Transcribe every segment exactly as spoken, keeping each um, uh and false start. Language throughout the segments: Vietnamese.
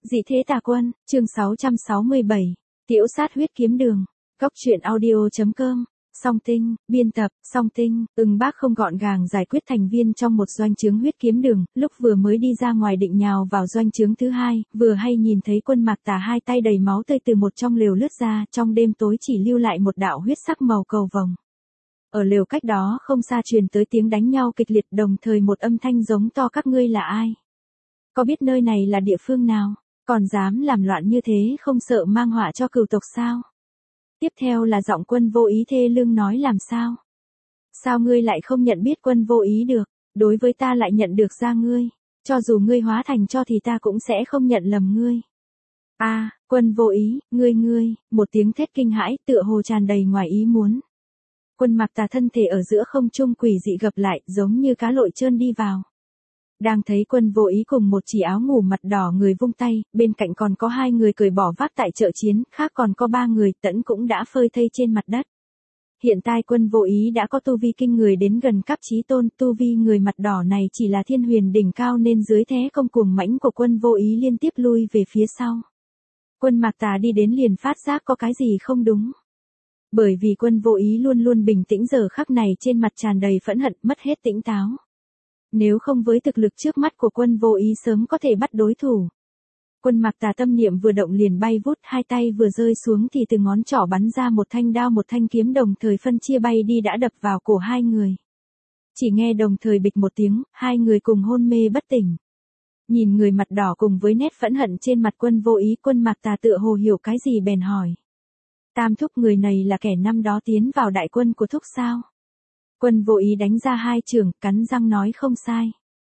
Dị thế tà quân, chương sáu trăm sáu mươi bảy, Tiểu sát huyết kiếm đường, góc truyện audio.com, song tinh, biên tập, song tinh, ưng bác không gọn gàng giải quyết thành viên trong một doanh trướng huyết kiếm đường, lúc vừa mới đi ra ngoài định nhào vào doanh trướng thứ hai, vừa hay nhìn thấy Quân Mạc Tà hai tay đầy máu tươi từ một trong lều lướt ra, trong đêm tối chỉ lưu lại một đạo huyết sắc màu cầu vồng. Ở lều cách đó không xa truyền tới tiếng đánh nhau kịch liệt, đồng thời một âm thanh giống to: các ngươi là ai? Có biết nơi này là địa phương nào? Còn dám làm loạn như thế, không sợ mang họa cho cửu tộc sao? Tiếp theo là giọng Quân Vô Ý thê lương nói: làm sao? Sao ngươi lại không nhận biết Quân Vô Ý được? Đối với ta lại nhận được ra ngươi. Cho dù ngươi hóa thành tro thì ta cũng sẽ không nhận lầm ngươi. A, à, Quân Vô Ý, ngươi ngươi, một tiếng thét kinh hãi, tựa hồ tràn đầy ngoài ý muốn. Quân Mạc Tà thân thể ở giữa không trung quỷ dị gập lại, giống như cá lội trơn đi vào. Đang thấy Quân Vô Ý cùng một chỉ áo ngủ mặt đỏ người vung tay, bên cạnh còn có hai người cởi bỏ vác tại chợ chiến, khác còn có ba người, tẫn cũng đã phơi thây trên mặt đất. Hiện tại Quân Vô Ý đã có tu vi kinh người đến gần cấp chí tôn, tu vi người mặt đỏ này chỉ là thiên huyền đỉnh cao nên dưới thế công cuồng mãnh của Quân Vô Ý liên tiếp lui về phía sau. Quân Mạc Tà đi đến liền phát giác có cái gì không đúng. Bởi vì Quân Vô Ý luôn luôn bình tĩnh, giờ khắc này trên mặt tràn đầy phẫn hận, mất hết tỉnh táo. Nếu không với thực lực trước mắt của Quân Vô Ý sớm có thể bắt đối thủ. Quân Mạc Tà tâm niệm vừa động liền bay vút, hai tay vừa rơi xuống thì từ ngón trỏ bắn ra một thanh đao một thanh kiếm đồng thời phân chia bay đi, đã đập vào cổ hai người. Chỉ nghe đồng thời bịch một tiếng, hai người cùng hôn mê bất tỉnh. Nhìn người mặt đỏ cùng với nét phẫn hận trên mặt Quân Vô Ý, Quân Mạc Tà tựa hồ hiểu cái gì bèn hỏi: Tam thúc, người này là kẻ năm đó tiến vào đại quân của thúc sao? Quân Vô Ý đánh ra hai chưởng, cắn răng nói: không sai.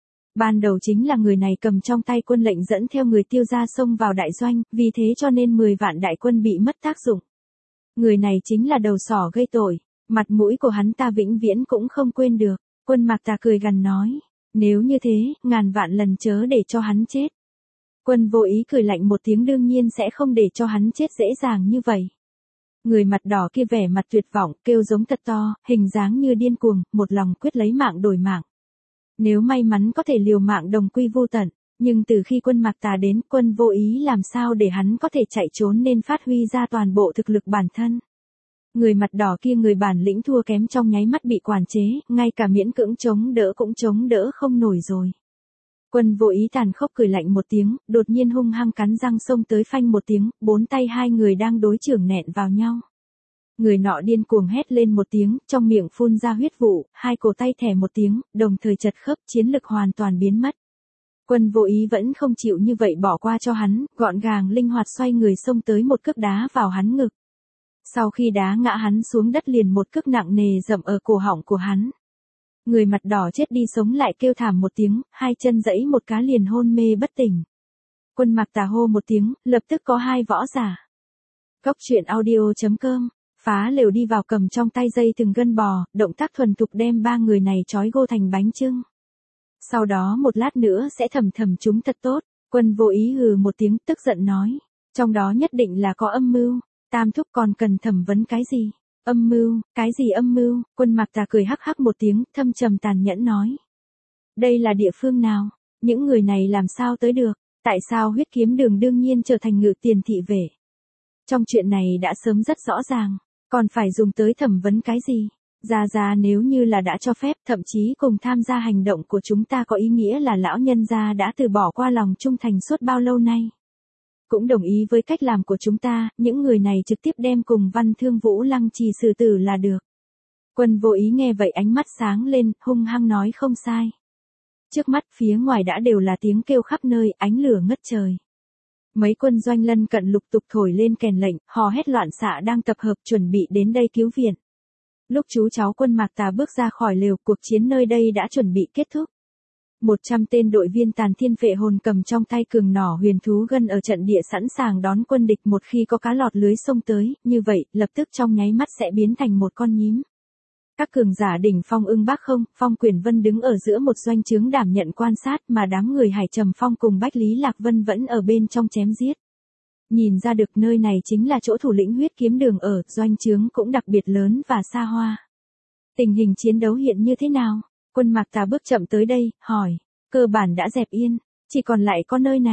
Ban đầu chính là người này cầm trong tay quân lệnh dẫn theo người Tiêu gia xông vào đại doanh, vì thế cho nên mười vạn đại quân bị mất tác dụng. Người này chính là đầu sỏ gây tội, mặt mũi của hắn ta vĩnh viễn cũng không quên được. Quân Mạc Tà cười gằn nói: nếu như thế, ngàn vạn lần chớ để cho hắn chết. Quân Vô Ý cười lạnh một tiếng: đương nhiên sẽ không để cho hắn chết dễ dàng như vậy. Người mặt đỏ kia vẻ mặt tuyệt vọng, kêu giống thật to, hình dáng như điên cuồng, một lòng quyết lấy mạng đổi mạng. Nếu may mắn có thể liều mạng đồng quy vu tận, nhưng từ khi Quân Mạc Tà đến, Quân Vô Ý làm sao để hắn có thể chạy trốn nên phát huy ra toàn bộ thực lực bản thân. Người mặt đỏ kia người bản lĩnh thua kém trong nháy mắt bị quản chế, ngay cả miễn cưỡng chống đỡ cũng chống đỡ không nổi rồi. Quân Vô Ý tàn khốc cười lạnh một tiếng, đột nhiên hung hăng cắn răng xông tới, phanh một tiếng, bốn tay hai người đang đối chưởng nện vào nhau. Người nọ điên cuồng hét lên một tiếng, trong miệng phun ra huyết vụ, hai cổ tay thẻ một tiếng, đồng thời chật khớp, chiến lực hoàn toàn biến mất. Quân Vô Ý vẫn không chịu như vậy bỏ qua cho hắn, gọn gàng linh hoạt xoay người xông tới một cước đá vào hắn ngực. Sau khi đá ngã hắn xuống đất liền một cước nặng nề dậm ở cổ họng của hắn. Người mặt đỏ chết đi sống lại kêu thảm một tiếng, hai chân giẫy một cái liền hôn mê bất tỉnh. Quân Mạc Tà hô một tiếng, lập tức có hai võ giả. Góc truyện audio.com, phá lều đi vào, cầm trong tay dây từng gân bò, động tác thuần thục đem ba người này trói gô thành bánh chưng. Sau đó một lát nữa sẽ thầm thầm chúng thật tốt. Quân Vô Ý hừ một tiếng tức giận nói: trong đó nhất định là có âm mưu, Tam thúc còn cần thẩm vấn cái gì? Âm mưu, cái gì âm mưu? Quân Mạc Tà cười hắc hắc một tiếng, thâm trầm tàn nhẫn nói: đây là địa phương nào? Những người này làm sao tới được? Tại sao huyết kiếm đường đương nhiên trở thành ngự tiền thị vệ? Trong chuyện này đã sớm rất rõ ràng, còn phải dùng tới thẩm vấn cái gì? Gia gia nếu như là đã cho phép, thậm chí cùng tham gia hành động của chúng ta, có ý nghĩa là lão nhân gia đã từ bỏ qua lòng trung thành suốt bao lâu nay. Cũng đồng ý với cách làm của chúng ta, những người này trực tiếp đem cùng Văn Thương Vũ Lăng Trì xử tử là được. Quân Vô Ý nghe vậy ánh mắt sáng lên, hung hăng nói: không sai. Trước mắt phía ngoài đã đều là tiếng kêu khắp nơi, ánh lửa ngất trời. Mấy quân doanh lân cận lục tục thổi lên kèn lệnh, hò hét loạn xạ đang tập hợp chuẩn bị đến đây cứu viện. Lúc chú cháu Quân Mạc Tà bước ra khỏi lều, cuộc chiến nơi đây đã chuẩn bị kết thúc. Một trăm tên đội viên tàn thiên phệ hồn cầm trong tay cường nỏ huyền thú gân ở trận địa sẵn sàng đón quân địch, một khi có cá lọt lưới xông tới, như vậy, lập tức trong nháy mắt sẽ biến thành một con nhím. Các cường giả đỉnh phong Ưng Bác Không, Phong Quyền Vân đứng ở giữa một doanh trướng đảm nhận quan sát, mà đám người Hải Trầm Phong cùng Bách Lý Lạc Vân vẫn ở bên trong chém giết. Nhìn ra được nơi này chính là chỗ thủ lĩnh huyết kiếm đường ở, doanh trướng cũng đặc biệt lớn và xa hoa. Tình hình chiến đấu hiện như thế nào? Quân Mạc Tà bước chậm tới đây, hỏi. Cơ bản đã dẹp yên, chỉ còn lại có nơi này.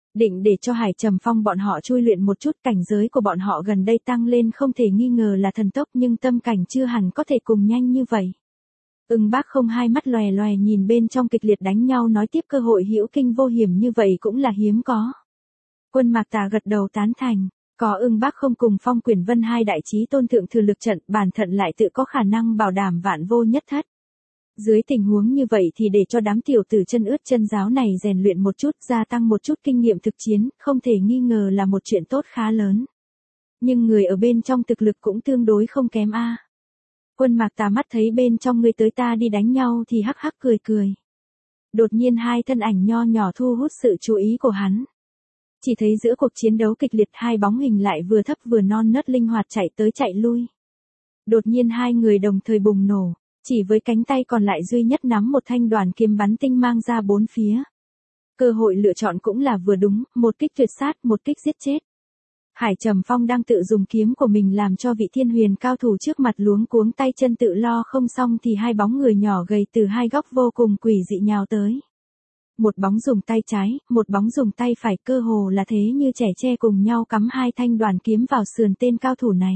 Định để cho Hải Trầm Phong bọn họ chui luyện một chút, cảnh giới của bọn họ gần đây tăng lên không thể nghi ngờ là thần tốc, nhưng tâm cảnh chưa hẳn có thể cùng nhanh như vậy. Ưng Bác không hai mắt lòe lòe nhìn bên trong kịch liệt đánh nhau, nói tiếp cơ hội hữu kinh vô hiểm như vậy cũng là hiếm có. Quân Mạc Tà gật đầu tán thành, có Ưng Bác không cùng Phong Quyển Vân hai đại chí tôn thượng thừa lực trận, bản thận lại tự có khả năng bảo đảm vạn vô nhất thất. Dưới tình huống như vậy thì để cho đám tiểu tử chân ướt chân giáo này rèn luyện một chút, gia tăng một chút kinh nghiệm thực chiến, không thể nghi ngờ là một chuyện tốt khá lớn. Nhưng người ở bên trong thực lực cũng tương đối không kém a. Quân Mạc Tà mắt thấy bên trong người tới ta đi đánh nhau thì hắc hắc cười cười. Đột nhiên hai thân ảnh nho nhỏ thu hút sự chú ý của hắn. Chỉ thấy giữa cuộc chiến đấu kịch liệt hai bóng hình lại vừa thấp vừa non nớt linh hoạt chạy tới chạy lui. Đột nhiên hai người đồng thời bùng nổ, chỉ với cánh tay còn lại duy nhất nắm một thanh đoàn kiếm bắn tinh mang ra bốn phía. Cơ hội lựa chọn cũng là vừa đúng, một kích tuyệt sát, một kích giết chết. Hải Trầm Phong đang tự dùng kiếm của mình làm cho vị thiên huyền cao thủ trước mặt luống cuống tay chân tự lo không xong thì hai bóng người nhỏ gầy từ hai góc vô cùng quỷ dị nhào tới. Một bóng dùng tay trái, một bóng dùng tay phải, cơ hồ là thế như trẻ tre cùng nhau cắm hai thanh đoàn kiếm vào sườn tên cao thủ này.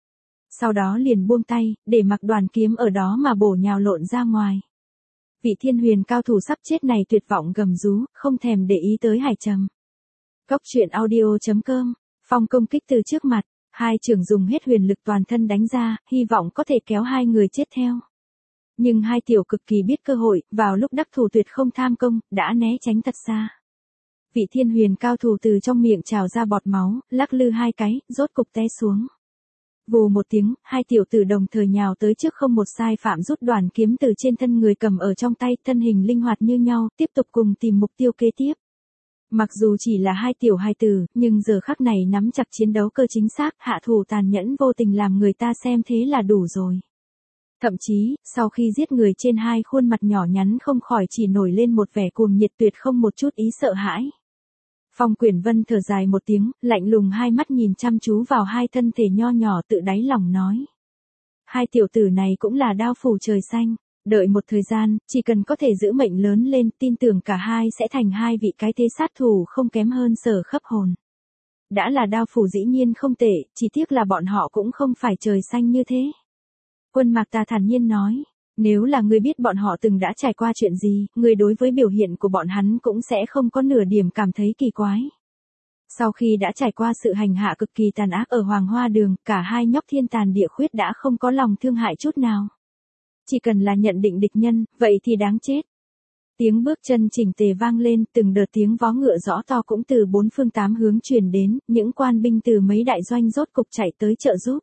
Sau đó liền buông tay, để mặc đoàn kiếm ở đó mà bổ nhào lộn ra ngoài. Vị thiên huyền cao thủ sắp chết này tuyệt vọng gầm rú, không thèm để ý tới Hải Trầm. Góc truyện audio chấm com. Phong công kích từ trước mặt, hai trưởng dùng hết huyền lực toàn thân đánh ra, hy vọng có thể kéo hai người chết theo. Nhưng hai tiểu cực kỳ biết cơ hội, vào lúc đắc thủ tuyệt không tham công, đã né tránh thật xa. Vị thiên huyền cao thủ từ trong miệng trào ra bọt máu, lắc lư hai cái, rốt cục té xuống. Vù một tiếng, hai tiểu tử đồng thời nhào tới trước không một sai phạm rút đoàn kiếm từ trên thân người cầm ở trong tay, thân hình linh hoạt như nhau, tiếp tục cùng tìm mục tiêu kế tiếp. Mặc dù chỉ là hai tiểu hài tử, nhưng giờ khắc này nắm chặt chiến đấu cơ chính xác, hạ thủ tàn nhẫn vô tình làm người ta xem thế là đủ rồi. Thậm chí, sau khi giết người trên hai khuôn mặt nhỏ nhắn không khỏi chỉ nổi lên một vẻ cuồng nhiệt tuyệt không một chút ý sợ hãi. Phong Quyển Vân thở dài một tiếng, lạnh lùng hai mắt nhìn chăm chú vào hai thân thể nho nhỏ tự đáy lòng nói. Hai tiểu tử này cũng là đao phủ trời xanh. Đợi một thời gian, chỉ cần có thể giữ mệnh lớn lên, tin tưởng cả hai sẽ thành hai vị cái thế sát thủ không kém hơn Sở Khấp Hồn. Đã là đao phủ dĩ nhiên không tệ, chỉ tiếc là bọn họ cũng không phải trời xanh như thế. Quân Mạc Tà thản nhiên nói, nếu là ngươi biết bọn họ từng đã trải qua chuyện gì, ngươi đối với biểu hiện của bọn hắn cũng sẽ không có nửa điểm cảm thấy kỳ quái. Sau khi đã trải qua sự hành hạ cực kỳ tàn ác ở Hoàng Hoa Đường, cả hai nhóc thiên tàn địa khuyết đã không có lòng thương hại chút nào. Chỉ cần là nhận định địch nhân, vậy thì đáng chết. Tiếng bước chân chỉnh tề vang lên, từng đợt tiếng vó ngựa rõ to cũng từ bốn phương tám hướng truyền đến, những quan binh từ mấy đại doanh rốt cục chạy tới trợ giúp.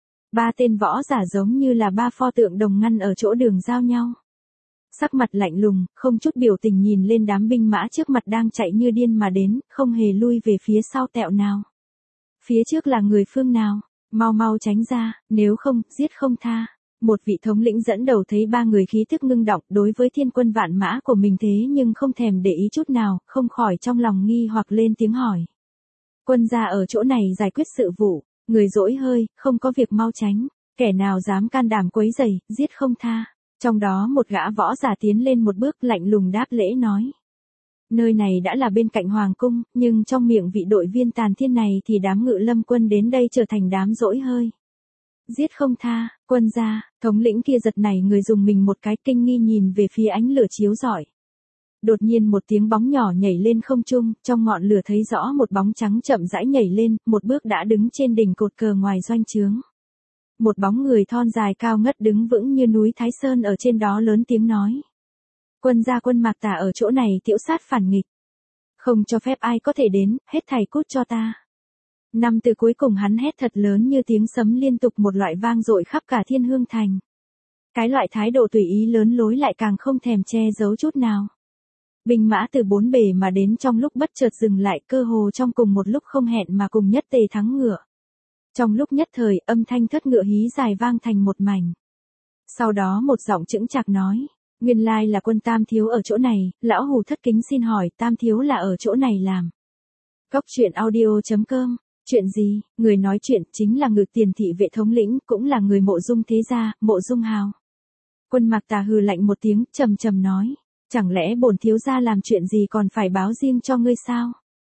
Ba tên võ giả giống như là ba pho tượng đồng ngăn ở chỗ đường giao nhau. Sắc mặt lạnh lùng, không chút biểu tình nhìn lên đám binh mã trước mặt đang chạy như điên mà đến, không hề lui về phía sau tẹo nào. Phía trước là người phương nào, mau mau tránh ra, nếu không, giết không tha. Một vị thống lĩnh dẫn đầu thấy ba người khí tức ngưng động đối với thiên quân vạn mã của mình thế nhưng không thèm để ý chút nào, không khỏi trong lòng nghi hoặc lên tiếng hỏi. Quân gia ở chỗ này giải quyết sự vụ, người dỗi hơi, không có việc mau tránh, kẻ nào dám can đảm quấy rầy, giết không tha. Trong đó một gã võ giả tiến lên một bước lạnh lùng đáp lễ nói. Nơi này đã là bên cạnh Hoàng Cung, nhưng trong miệng vị đội viên tàn thiên này thì đám ngự lâm quân đến đây trở thành đám dỗi hơi. Giết không tha, quân gia, thống lĩnh kia giật nảy người dùng mình một cái kinh nghi nhìn về phía ánh lửa chiếu rọi. Đột nhiên một tiếng bóng nhỏ nhảy lên không trung, trong ngọn lửa thấy rõ một bóng trắng chậm rãi nhảy lên, một bước đã đứng trên đỉnh cột cờ ngoài doanh trướng. Một bóng người thon dài cao ngất đứng vững như núi Thái Sơn ở trên đó lớn tiếng nói. Quân gia Quân Mạc Tà ở chỗ này tiễu sát phản nghịch. Không cho phép ai có thể đến, hết thảy cút cho ta. Năm từ cuối cùng hắn hét thật lớn như tiếng sấm liên tục một loại vang dội khắp cả Thiên Hương Thành. Cái loại thái độ tùy ý lớn lối lại càng không thèm che giấu chút nào. Binh mã từ bốn bề mà đến trong lúc bất chợt dừng lại cơ hồ trong cùng một lúc không hẹn mà cùng nhất tề thắng ngựa. Trong lúc nhất thời âm thanh thất ngựa hí dài vang thành một mảnh. Sau đó một giọng chững chạc nói, nguyên lai là Quân Tam thiếu ở chỗ này, lão hù thất kính xin hỏi Tam thiếu là ở chỗ này làm. Góc truyện audio chấm com. Chuyện gì? Người nói chuyện chính là Ngự Tiền thị vệ thống lĩnh, cũng là người Mộ Dung thế gia, Mộ Dung Hào. Quân Mạc Tà hừ lạnh một tiếng, trầm trầm nói, chẳng lẽ bổn thiếu gia làm chuyện gì còn phải báo riêng cho ngươi sao?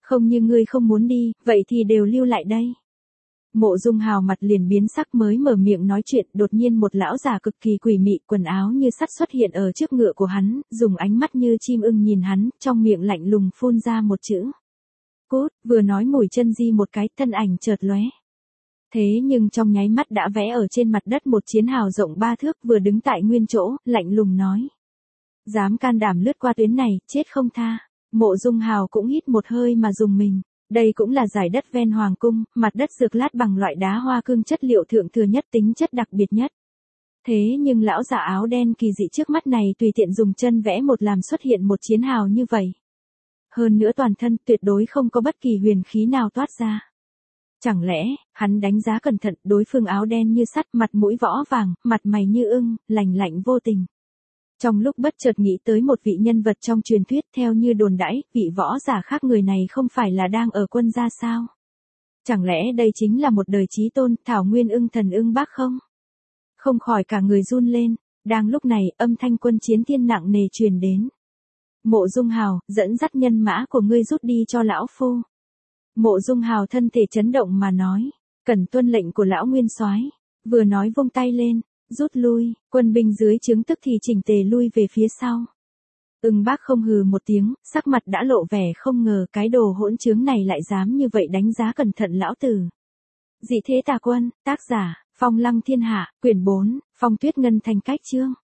Không như ngươi không muốn đi, vậy thì đều lưu lại đây. Mộ Dung Hào mặt liền biến sắc, mới mở miệng nói chuyện, đột nhiên một lão già cực kỳ quỷ mị, quần áo như sắt xuất hiện ở trước ngựa của hắn, dùng ánh mắt như chim ưng nhìn hắn, trong miệng lạnh lùng phun ra một chữ. Cút, vừa nói mùi chân di một cái, thân ảnh chợt lóe. Thế nhưng trong nháy mắt đã vẽ ở trên mặt đất một chiến hào rộng ba thước, vừa đứng tại nguyên chỗ, lạnh lùng nói. Dám can đảm lướt qua tuyến này, chết không tha. Mộ Dung Hào cũng hít một hơi mà dùng mình. Đây cũng là giải đất ven hoàng cung, mặt đất dược lát bằng loại đá hoa cương, chất liệu thượng thừa nhất, tính chất đặc biệt nhất. Thế nhưng lão già áo đen kỳ dị trước mắt này tùy tiện dùng chân vẽ một làm xuất hiện một chiến hào như vậy. Hơn nữa toàn thân tuyệt đối không có bất kỳ huyền khí nào toát ra. Chẳng lẽ, hắn đánh giá cẩn thận, đối phương áo đen như sắt, mặt mũi võ vàng, mặt mày như ưng, lành lạnh vô tình. Trong lúc bất chợt nghĩ tới một vị nhân vật trong truyền thuyết, theo như đồn đãi, vị võ giả khác người này không phải là đang ở quân gia sao? Chẳng lẽ đây chính là một đời chí tôn, Thảo Nguyên Ưng Thần Ưng Bác không? Không khỏi cả người run lên, đang lúc này, âm thanh quân chiến thiên nặng nề truyền đến. Mộ Dung Hào, dẫn dắt nhân mã của ngươi rút đi cho lão phu. Mộ Dung Hào thân thể chấn động mà nói, cần tuân lệnh của lão nguyên soái. Vừa nói vung tay lên, rút lui, quân binh dưới trướng tức thì chỉnh tề lui về phía sau. Ưng Bác không hừ một tiếng, sắc mặt đã lộ vẻ không ngờ cái đồ hỗn trướng này lại dám như vậy đánh giá cẩn thận lão tử. Dị thế tà quân, tác giả, Phong Lăng Thiên Hạ, quyển bốn, Phong Tuyết Ngân Thành cách chương.